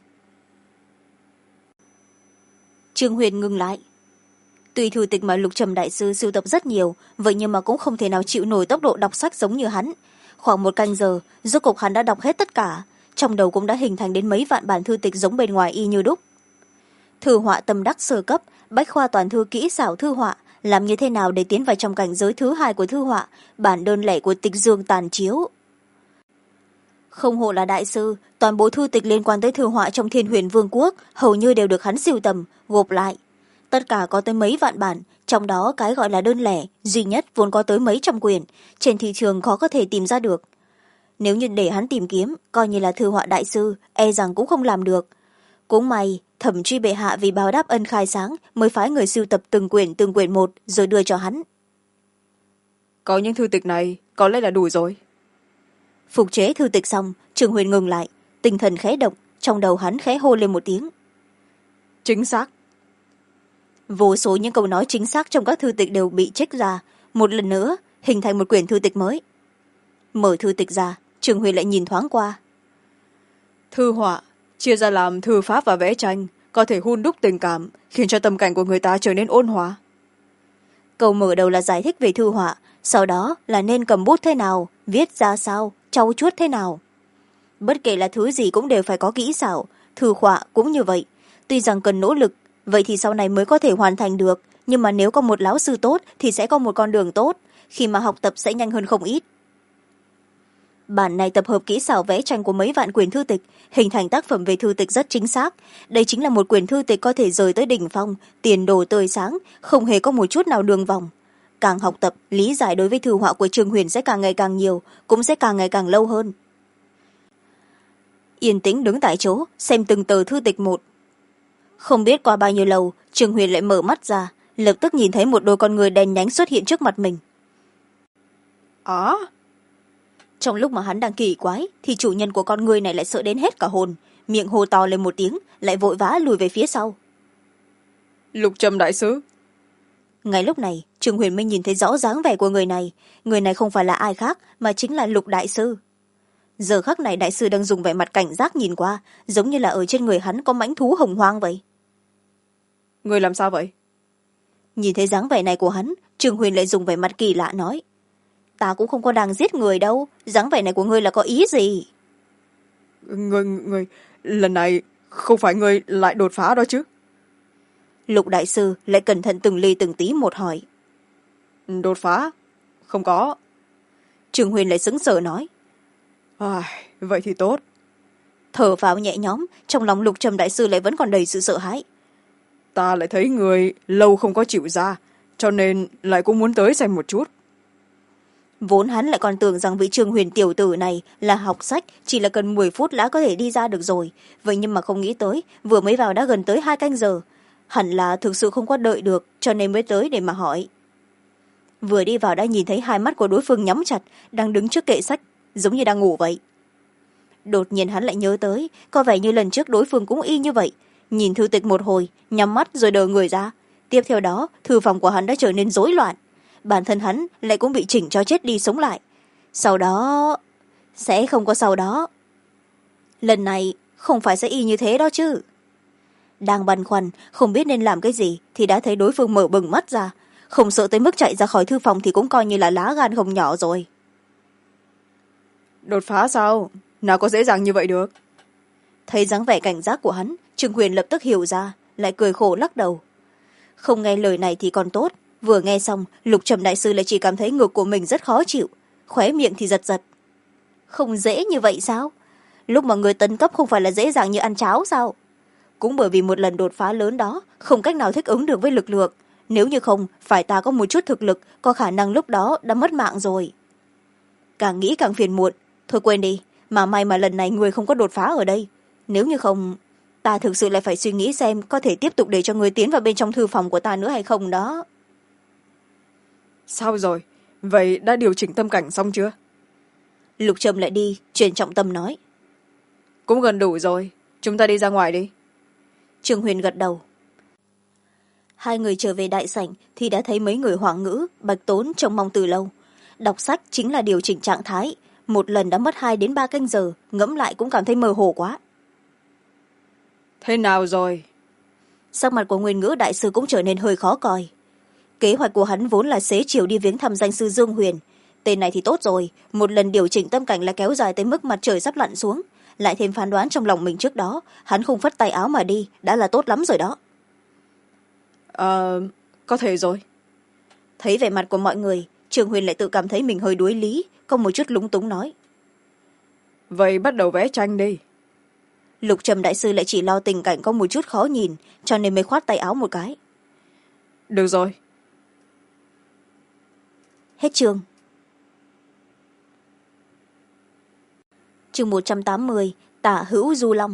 Trường Huyền ngừng lại. Tuy thư tịch mà Lục Trầm đại sư sưu tập rất nhiều, vậy nhưng mà cũng không thể nào chịu nổi tốc độ đọc sách giống như hắn. Khoảng một canh giờ, rốt cục hắn đã đọc hết tất cả, trong đầu cũng đã hình thành đến mấy vạn bản thư tịch giống bên ngoài y như đúc. Thư họa tâm đắc sơ cấp, bách khoa toàn thư kỹ xảo thư họa, làm như thế nào để tiến vào trong cảnh giới thứ hai của thư họa, bản đơn lẻ của tịch dương tàn chiếu. Không hổ là đại sư, toàn bộ thư tịch liên quan tới thư họa trong Thiên Huyền Vương quốc hầu như đều được hắn sưu tầm, gộp lại. Tất cả có tới mấy vạn bản, trong đó cái gọi là đơn lẻ, duy nhất vốn có tới mấy trăm quyển, trên thị trường khó có thể tìm ra được. Nếu như để hắn tìm kiếm, coi như là thư họa đại sư, e rằng cũng không làm được. Cũng may, Thẩm Truy bệ hạ vì báo đáp ân khai sáng mới phái người sưu tập từng quyển một rồi đưa cho hắn. Có những thư tịch này có lẽ là đủ rồi. Phục chế thư tịch xong, Trường Huyền ngừng lại, tinh thần khẽ động, trong đầu hắn khẽ hô lên một tiếng. Chính xác. Vô số những câu nói chính xác trong các thư tịch đều bị trích ra, một lần nữa hình thành một quyển thư tịch mới. Mở thư tịch ra, Trường Huyền lại nhìn thoáng qua. Thư họa chia ra làm thư pháp và vẽ tranh, có thể hun đúc tình cảm, khiến cho tâm cảnh của người ta trở nên ôn hòa. Câu mở đầu là giải thích về thư họa, sau đó là nên cầm bút thế nào, viết ra sao, trau chuốt thế nào. Bất kể là thứ gì cũng đều phải có kỹ xảo, thư họa cũng như vậy. Tuy rằng cần nỗ lực, vậy thì sau này mới có thể hoàn thành được, nhưng mà nếu có một lão sư tốt thì sẽ có một con đường tốt, khi mà học tập sẽ nhanh hơn không ít. Bản này tập hợp kỹ xảo vẽ tranh của mấy vạn quyển thư tịch, hình thành tác phẩm về thư tịch rất chính xác. Đây chính là một quyển thư tịch có thể rời tới đỉnh phong, tiền đồ tươi sáng, không hề có một chút nào đường vòng. Càng học tập, lý giải đối với thư họa của Trường Huyền sẽ càng ngày càng nhiều, cũng sẽ càng ngày càng lâu hơn. Yên tĩnh đứng tại chỗ, xem từng tờ thư tịch một. Không biết qua bao nhiêu lâu, Trường Huyền lại mở mắt ra, lập tức nhìn thấy một đôi con người đen nhánh xuất hiện trước mặt mình. Trong lúc mà hắn đang kỳ quái, thì chủ nhân của con người này lại sợ đến hết cả hồn, miệng hô to lên một tiếng, lại vội vã lùi về phía sau. Lục Trầm đại sư. ngay lúc này Trương Huyền mới nhìn thấy rõ dáng vẻ của người này. Người này không phải là ai khác mà chính là Lục đại sư. Giờ khắc này đại sư đang dùng vẻ mặt cảnh giác nhìn qua, giống như là ở trên người hắn có mãnh thú hồng hoang vậy. Người làm sao vậy? Nhìn thấy dáng vẻ này của hắn, Trương Huyền lại dùng vẻ mặt kỳ lạ nói, ta cũng không có đang giết người đâu, dáng vẻ này của ngươi là có ý gì? Người lần này không phải người lại đột phá đó chứ? Lục đại sư lại cẩn thận từng ly từng tí một hỏi. Đột phá? Không có. Trương Huyền lại sững sờ nói. Vậy thì tốt. Thở phào nhẹ nhõm, trong lòng Lục Trầm đại sư lại vẫn còn đầy sự sợ hãi. Ta lại thấy người lâu không có chịu ra, cho nên lại cũng muốn tới xem một chút. Vốn hắn lại còn tưởng rằng vị Trương Huyền tiểu tử này là học sách, chỉ là cần 10 phút đã có thể đi ra được rồi. Vậy nhưng mà không nghĩ tới, vừa mới vào đã gần tới 2 canh giờ. Hẳn là thực sự không có đợi được, cho nên mới tới để mà hỏi. Vừa đi vào đã nhìn thấy hai mắt của đối phương nhắm chặt, đang đứng trước kệ sách, giống như đang ngủ vậy. Đột nhiên hắn lại nhớ tới, có vẻ như lần trước đối phương cũng y như vậy. Nhìn thư tịch một hồi, nhắm mắt rồi đờ người ra. Tiếp theo đó, thư phòng của hắn đã trở nên rối loạn. Bản thân hắn lại cũng bị chỉnh cho chết đi sống lại. Sau đó sẽ không có sau đó. Lần này không phải sẽ y như thế đó chứ. Đang băn khoăn không biết nên làm cái gì thì đã thấy đối phương mở bừng mắt ra. Không sợ tới mức chạy ra khỏi thư phòng thì cũng coi như là lá gan không nhỏ rồi. Đột phá sao? Nào có dễ dàng như vậy được. Thấy dáng vẻ cảnh giác của hắn, Trương Huyền lập tức hiểu ra, lại cười khổ lắc đầu. Không nghe lời này thì còn tốt, vừa nghe xong Lục Trầm đại sư lại chỉ cảm thấy ngực của mình rất khó chịu, khóe miệng thì giật giật. Không dễ như vậy sao? Lúc mà người tấn cấp không phải là dễ dàng như ăn cháo sao? Cũng bởi vì một lần đột phá lớn đó không cách nào thích ứng được với lực lượng, nếu như không phải ta có một chút thực lực, có khả năng lúc đó đã mất mạng rồi. Càng nghĩ càng phiền muộn, thôi quên đi, mà may mà lần này người không có đột phá ở đây, nếu như không ta thực sự lại phải suy nghĩ xem có thể tiếp tục để cho người tiến vào bên trong thư phòng của ta nữa hay không đó. Sao rồi? Vậy đã điều chỉnh tâm cảnh xong chưa? Lục Trầm lại đi chuyển trọng tâm nói. Cũng gần đủ rồi, chúng ta đi ra ngoài đi. Trương Huyền gật đầu. Hai người trở về đại sảnh thì đã thấy mấy người Hoàng Ngữ, Bạch Tốn trông mong từ lâu. Đọc sách chính là điều chỉnh trạng thái, một lần đã mất 2 đến 3 canh giờ, ngẫm lại cũng cảm thấy mơ hồ quá. Thế nào rồi? Sắc mặt của Nguyên Ngữ đại sư cũng trở nên hơi khó coi. Kế hoạch của hắn vốn là xế chiều đi viếng thăm danh sư Dương Huyền. Tên này thì tốt rồi, một lần điều chỉnh tâm cảnh là kéo dài tới mức mặt trời sắp lặn xuống. Lại thêm phán đoán trong lòng mình trước đó, hắn không phất tay áo mà đi, đã là tốt lắm rồi đó. Có thể rồi. Thấy vẻ mặt của mọi người, Trương Huyền lại tự cảm thấy mình hơi đuối lý, có một chút lúng túng nói. Vậy bắt đầu vẽ tranh đi. Lục Trầm đại sư lại chỉ lo tình cảnh có một chút khó nhìn, cho nên mới khoát tay áo một cái. Được rồi. Hết chương. Chương 180, Tả hữu du long.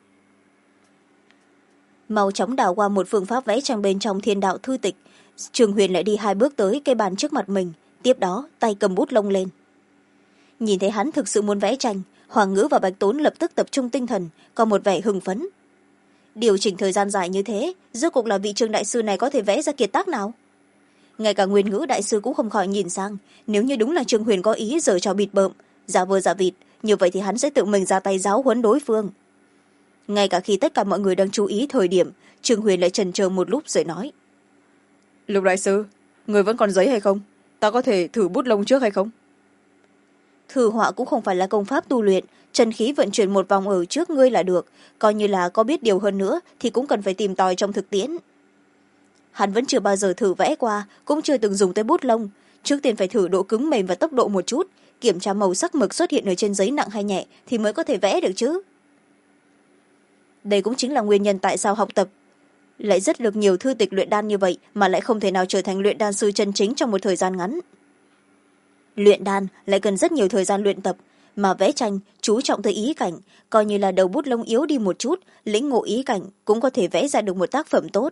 Mau chóng đảo qua một phương pháp vẽ tranh bên trong thiên đạo thư tịch, Trương Huyền lại đi 2 bước tới cây bàn trước mặt mình, tiếp đó tay cầm bút lông lên. Nhìn thấy hắn thực sự muốn vẽ tranh, Hoàng Ngữ và Bạch Tốn lập tức tập trung tinh thần, có một vẻ hưng phấn. Điều chỉnh thời gian dài như thế, rốt cuộc là vị Trương đại sư này có thể vẽ ra kiệt tác nào? Ngay cả Nguyên Ngữ đại sư cũng không khỏi nhìn sang, nếu như đúng là Trương Huyền có ý giở trò bịt bợm, giả vờ giả vịt, như vậy thì hắn sẽ tự mình ra tay giáo huấn đối phương. Ngay cả khi tất cả mọi người đang chú ý thời điểm, Trương Huyền lại chần chờ một lúc rồi nói. Lục đại sư, người vẫn còn giấy hay không? Ta có thể thử bút lông trước hay không? Thư họa cũng không phải là công pháp tu luyện, chân khí vận chuyển một vòng ở trước ngươi là được, coi như là có biết điều hơn nữa thì cũng cần phải tìm tòi trong thực tiễn. Hắn vẫn chưa bao giờ thử vẽ qua, cũng chưa từng dùng tới bút lông, trước tiên phải thử độ cứng mềm và tốc độ một chút, kiểm tra màu sắc mực xuất hiện ở trên giấy nặng hay nhẹ thì mới có thể vẽ được chứ. Đây cũng chính là nguyên nhân tại sao học tập lại rất được nhiều thư tịch luyện đan như vậy mà lại không thể nào trở thành luyện đan sư chân chính trong một thời gian ngắn. Luyện đan lại cần rất nhiều thời gian luyện tập, mà vẽ tranh chú trọng tới ý cảnh, coi như là đầu bút lông yếu đi một chút, lĩnh ngộ ý cảnh cũng có thể vẽ ra được một tác phẩm tốt.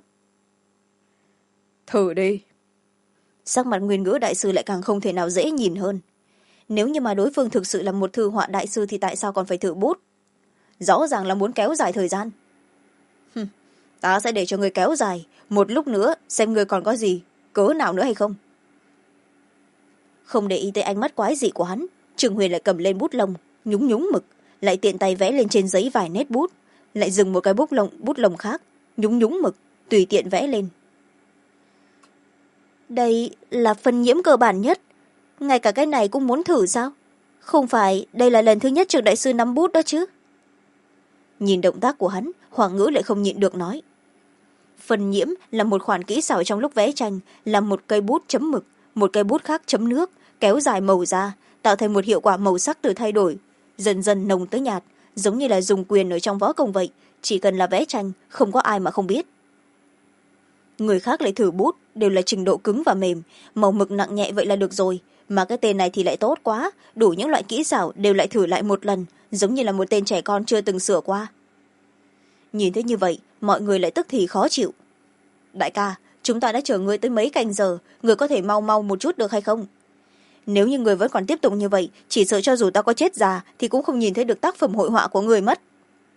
Thử đi. Sắc mặt Nguyên Ngữ đại sư lại càng không thể nào dễ nhìn hơn. Nếu như mà đối phương thực sự là một thư họa đại sư thì tại sao còn phải thử bút? Rõ ràng là muốn kéo dài thời gian. Ta sẽ để cho người kéo dài, một lúc nữa xem người còn có gì cớ nào nữa hay không? Không để ý tới ánh mắt quái dị của hắn, Trương Huyền lại cầm lên bút lông, nhúng nhúng mực, lại tiện tay vẽ lên trên giấy vài nét bút, lại dừng một cái bút lông khác, nhúng nhúng mực, tùy tiện vẽ lên. Đây là phần nhiễm cơ bản nhất, ngay cả cái này cũng muốn thử sao? Không phải đây là lần thứ nhất Trường đại sư nắm bút đó chứ? Nhìn động tác của hắn, Hoàng Ngữ lại không nhịn được nói. Phần nhiễm là một khoản kỹ xảo trong lúc vẽ tranh, là một cây bút chấm mực, một cây bút khác chấm nước, kéo dài màu ra, tạo thành một hiệu quả màu sắc từ thay đổi, dần dần nồng tới nhạt, giống như là dùng quyền ở trong võ công vậy, chỉ cần là vẽ tranh, không có ai mà không biết. Người khác lại thử bút, đều là trình độ cứng và mềm, màu mực nặng nhẹ vậy là được rồi, mà cái tên này thì lại tốt quá, đủ những loại kỹ xảo đều lại thử lại một lần, giống như là một tên trẻ con chưa từng sửa qua. Nhìn thấy như vậy, mọi người lại tức thì khó chịu. Đại ca, chúng ta đã chờ ngươi tới mấy canh giờ, ngươi có thể mau mau một chút được hay không? Nếu như người vẫn còn tiếp tục như vậy, chỉ sợ cho dù ta có chết già thì cũng không nhìn thấy được tác phẩm hội họa của người mất.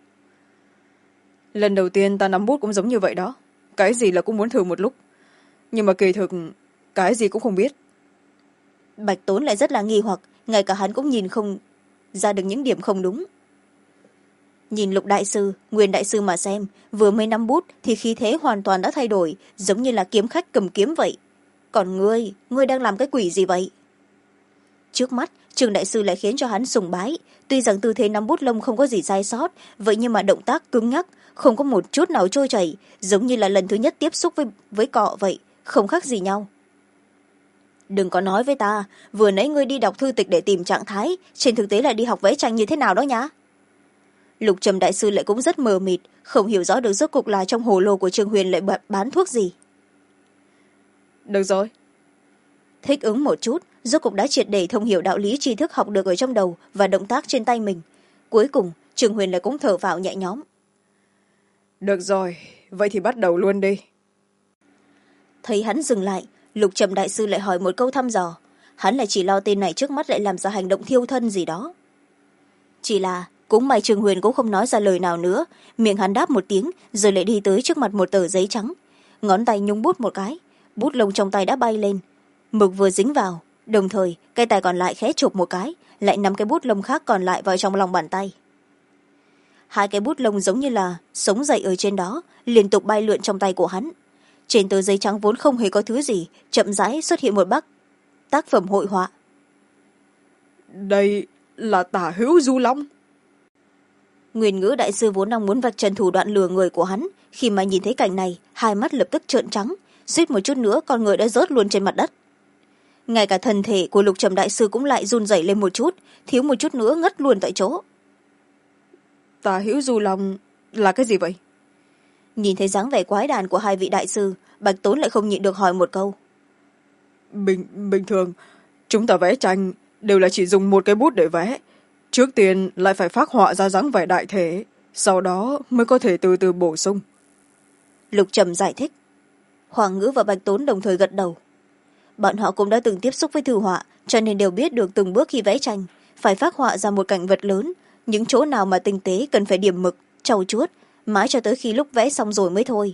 Lần đầu tiên ta nắm bút cũng giống như vậy đó, cái gì là cũng muốn thử một lúc, nhưng mà kỳ thực cái gì cũng không biết. Bạch Tốn lại rất là nghi hoặc, ngay cả hắn cũng nhìn không ra được những điểm không đúng. Nhìn Lục đại sư, Nguyên đại sư mà xem, vừa mới nắm bút thì khí thế hoàn toàn đã thay đổi, giống như là kiếm khách cầm kiếm vậy. Còn ngươi đang làm cái quỷ gì vậy? Trước mắt, Trường đại sư lại khiến cho hắn sùng bái, tuy rằng tư thế nắm bút lông không có gì sai sót, vậy nhưng mà động tác cứng nhắc, không có một chút nào trôi chảy, giống như là lần thứ nhất tiếp xúc với cọ vậy, không khác gì nhau. Đừng có nói với ta, vừa nãy ngươi đi đọc thư tịch để tìm trạng thái, trên thực tế là đi học vẽ tranh như thế nào đó nhá. Lục Trầm đại sư lại cũng rất mờ mịt, không hiểu rõ được rốt cục là trong hồ lô của Trương Huyền lại bán thuốc gì. Được rồi. Thích ứng một chút, rốt cục đã triệt để thông hiểu đạo lý tri thức học được ở trong đầu và động tác trên tay mình. Cuối cùng, Trương Huyền lại cũng thở phào nhẹ nhõm. Được rồi, vậy thì bắt đầu luôn đi. Thấy hắn dừng lại, Lục Trầm đại sư lại hỏi một câu thăm dò. Hắn lại chỉ lo tên này trước mắt lại làm ra hành động thiêu thân gì đó. Chỉ là cũng may Trương Huyền cũng không nói ra lời nào nữa, miệng hắn đáp một tiếng rồi lại đi tới trước mặt một tờ giấy trắng, ngón tay nhúng bút một cái, bút lông trong tay đã bay lên, mực vừa dính vào, đồng thời cái tay còn lại khẽ chụp một cái, lại nắm cái bút lông khác còn lại vào trong lòng bàn tay. Hai cái bút lông giống như là sống dậy ở trên đó, liên tục bay lượn trong tay của hắn. Trên tờ giấy trắng vốn không hề có thứ gì, chậm rãi xuất hiện một tác phẩm hội họa. Đây là Tả Hữu Du Long. Nguyên Ngữ đại sư vốn đang muốn vạch trần thủ đoạn lừa người của hắn, khi mà nhìn thấy cảnh này, hai mắt lập tức trợn trắng, suýt một chút nữa con người đã rớt luôn trên mặt đất. Ngay cả thân thể của Lục Trầm đại sư cũng lại run rẩy lên một chút, thiếu một chút nữa ngất luôn tại chỗ. Tả Hữu Du Long là cái gì vậy? Nhìn thấy dáng vẻ quái đản của hai vị đại sư, Bạch Tốn lại không nhịn được hỏi một câu. Bình thường chúng ta vẽ tranh đều là chỉ dùng một cái bút để vẽ, trước tiên lại phải phác họa ra dáng vẻ đại thể, sau đó mới có thể từ từ bổ sung. Lục Trầm giải thích. Hoàng Ngữ và Bạch Tốn đồng thời gật đầu. Bọn họ cũng đã từng tiếp xúc với thư họa, cho nên đều biết được từng bước khi vẽ tranh phải phác họa ra một cảnh vật lớn, những chỗ nào mà tinh tế cần phải điểm mực trau chuốt, mãi cho tới khi lúc vẽ xong rồi mới thôi.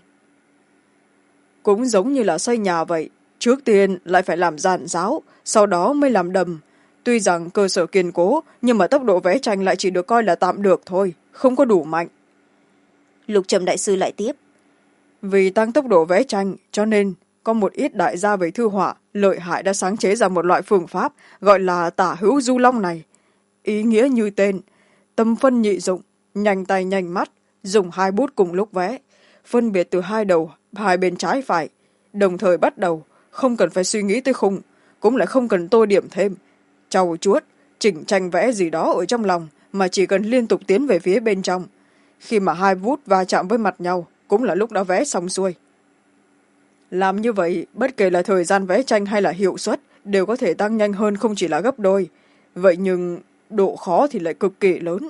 Cũng giống như là xây nhà vậy, trước tiên lại phải làm giàn giáo, sau đó mới làm đầm. Tuy rằng cơ sở kiên cố, nhưng mà tốc độ vẽ tranh lại chỉ được coi là tạm được thôi, không có đủ mạnh. Lục Trầm đại sư lại tiếp. Vì tăng tốc độ vẽ tranh, cho nên có một ít đại gia về thư họa lợi hại đã sáng chế ra một loại phương pháp gọi là Tả Hữu Du Long này. Ý nghĩa như tên, tâm phân nhị dụng, nhanh tay nhanh mắt, dùng hai bút cùng lúc vẽ, phân biệt từ hai đầu, hai bên trái phải, đồng thời bắt đầu, không cần phải suy nghĩ tới khung, cũng lại không cần tô điểm thêm, trau chuốt, chỉnh tranh vẽ gì đó ở trong lòng, mà chỉ cần liên tục tiến về phía bên trong. Khi mà hai bút va chạm với mặt nhau, cũng là lúc đã vẽ xong xuôi. Làm như vậy, bất kể là thời gian vẽ tranh hay là hiệu suất, đều có thể tăng nhanh hơn không chỉ là gấp đôi. Vậy nhưng độ khó thì lại cực kỳ lớn.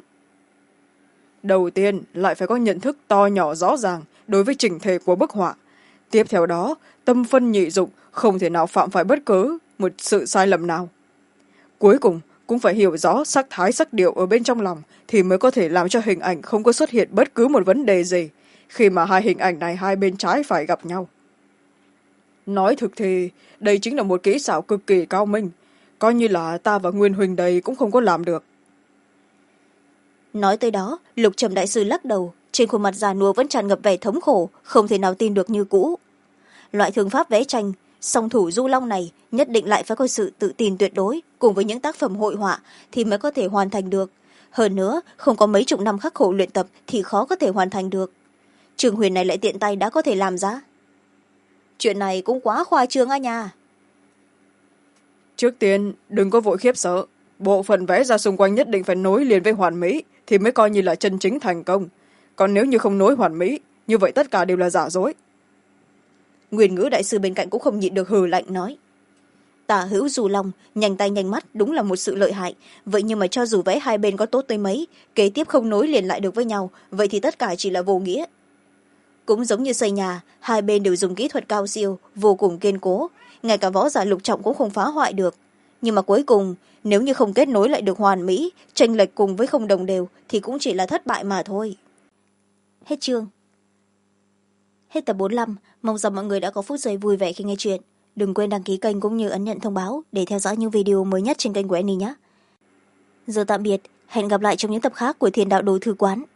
Đầu tiên lại phải có nhận thức to nhỏ rõ ràng đối với chỉnh thể của bức họa. Tiếp theo đó, tâm phân nhị dụng không thể nào phạm phải bất cứ một sự sai lầm nào. Cuối cùng cũng phải hiểu rõ sắc thái sắc điệu ở bên trong lòng thì mới có thể làm cho hình ảnh không có xuất hiện bất cứ một vấn đề gì khi mà hai hình ảnh này hai bên trái phải gặp nhau. nói thực thì đây chính là một kỹ xảo cực kỳ cao minh, coi như là ta và Nguyên huynh đây cũng không có làm được. Nói tới đó, Lục Trầm đại sư lắc đầu, trên khuôn mặt già nua vẫn tràn ngập vẻ thống khổ, không thể nào tin được như cũ. Loại thương pháp vẽ tranh song thủ du long này nhất định lại phải có sự tự tin tuyệt đối, cùng với những tác phẩm hội họa thì mới có thể hoàn thành được. Hơn nữa, không có mấy chục năm khắc khổ luyện tập thì khó có thể hoàn thành được. Trường Huyền này lại tiện tay đã có thể làm ra. Chuyện này cũng quá khoa trương á nha. Trước tiên đừng có vội khiếp sợ, bộ phận vẽ ra xung quanh nhất định phải nối liền với hoàn mỹ thì mới coi như là chân chính thành công, còn nếu như không nối hoàn mỹ như vậy tất cả đều là giả dối. Nguyên Ngữ đại sư bên cạnh cũng không nhịn được hừ lạnh nói. Tả hữu dù long nhanh tay nhanh mắt đúng là một sự lợi hại, vậy nhưng mà cho dù vẽ hai bên có tốt tới mấy, kế tiếp không nối liền lại được với nhau, vậy thì tất cả chỉ là vô nghĩa. Cũng giống như xây nhà, hai bên đều dùng kỹ thuật cao siêu vô cùng kiên cố, ngay cả võ giả lục trọng cũng không phá hoại được. Nhưng mà cuối cùng nếu như không kết nối lại được hoàn mỹ, chênh lệch cùng với không đồng đều thì cũng chỉ là thất bại mà thôi. Hết chương. Hết tập 45, mong rằng mọi người đã có phút giây vui vẻ khi nghe chuyện. Đừng quên đăng ký kênh cũng như ấn nhận thông báo để theo dõi những video mới nhất trên kênh của Annie nhé. Giờ tạm biệt, hẹn gặp lại trong những tập khác của Thiên Đạo Đồ Thư Quán.